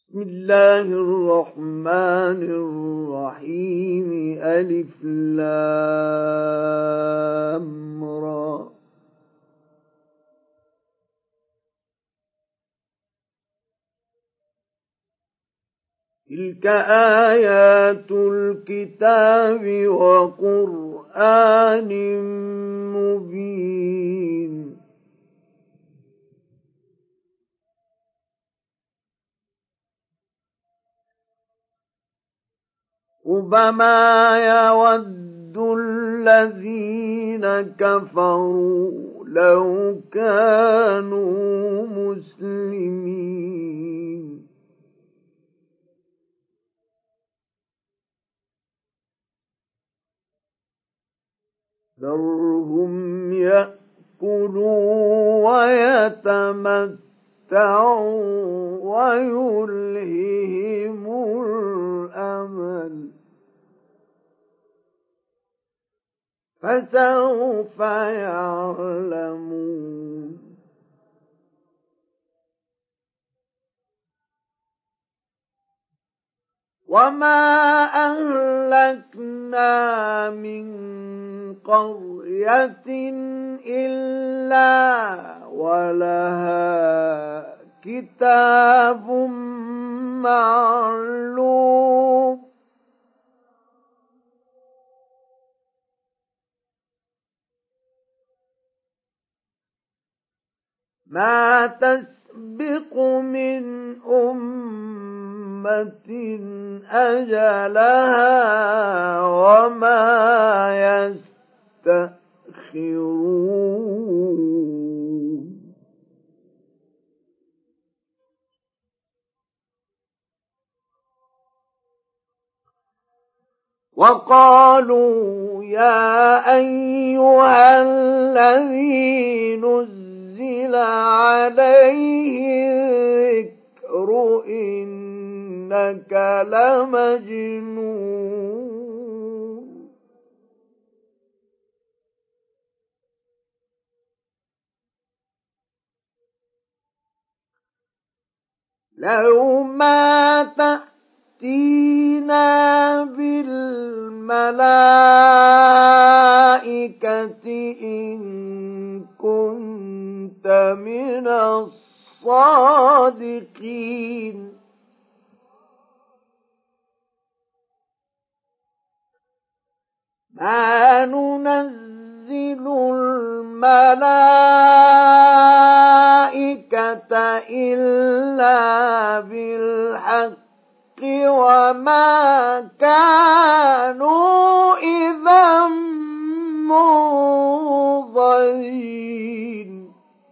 بسم الله الرحمن الرحيم ألف لام را تلك آيات الكتاب وقرآن مبين ربما يود الذين كفروا لو كانوا مسلمين ذرهم يأكلوا ويتمتعوا ويلههم الأمل فسوف يعلمون وما أهلكنا من قرية إلا ولها كتاب معلوم ما تسبق من أمة أجلها وما يستأخرون وقالوا يا أيها الذي نزل عليه الذكر إنك لمجنون لو ما تأتينا بالملائكة إن كنت من الصادقين ما ننزل الملائكة إلا بالحق وما كانوا إذا منظرين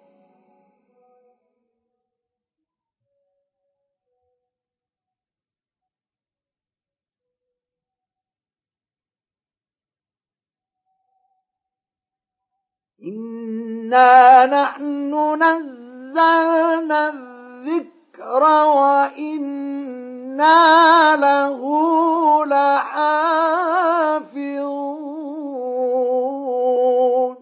إنا نحن نزلنا الذكر وإنا له لحافظون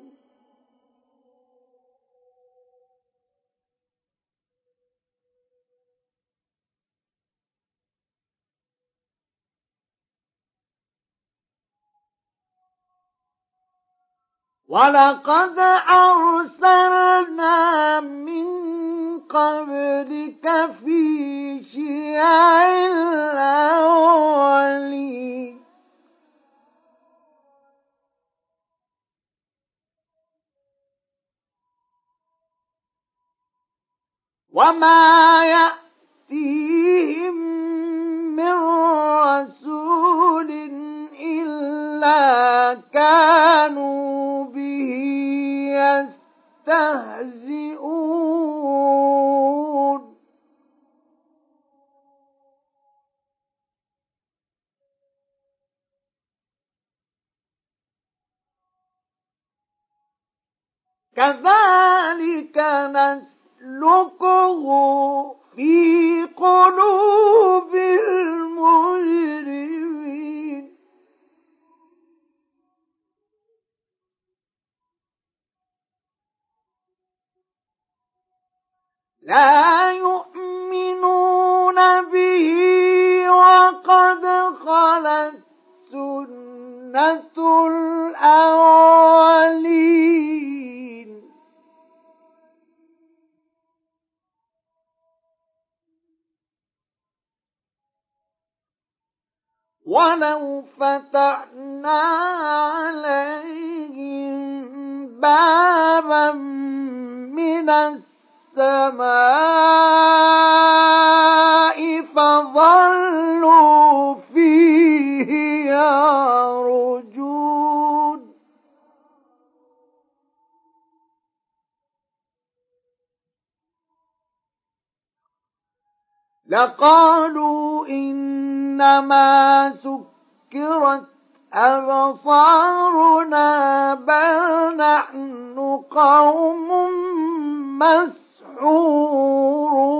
ولقد أرسلنا من قبلك في شيع الأولين وما يأتيهم من رسول إلا كانوا به يستهزئون كذلك نسلكه في قلوب المجرمين لا يؤمنون به الأولين ولو فتحنا عليهم بابا من السماء فظلوا فيه يعرجون لقالوا إنما سكرت أبصارنا بل نحن قوم مسحورون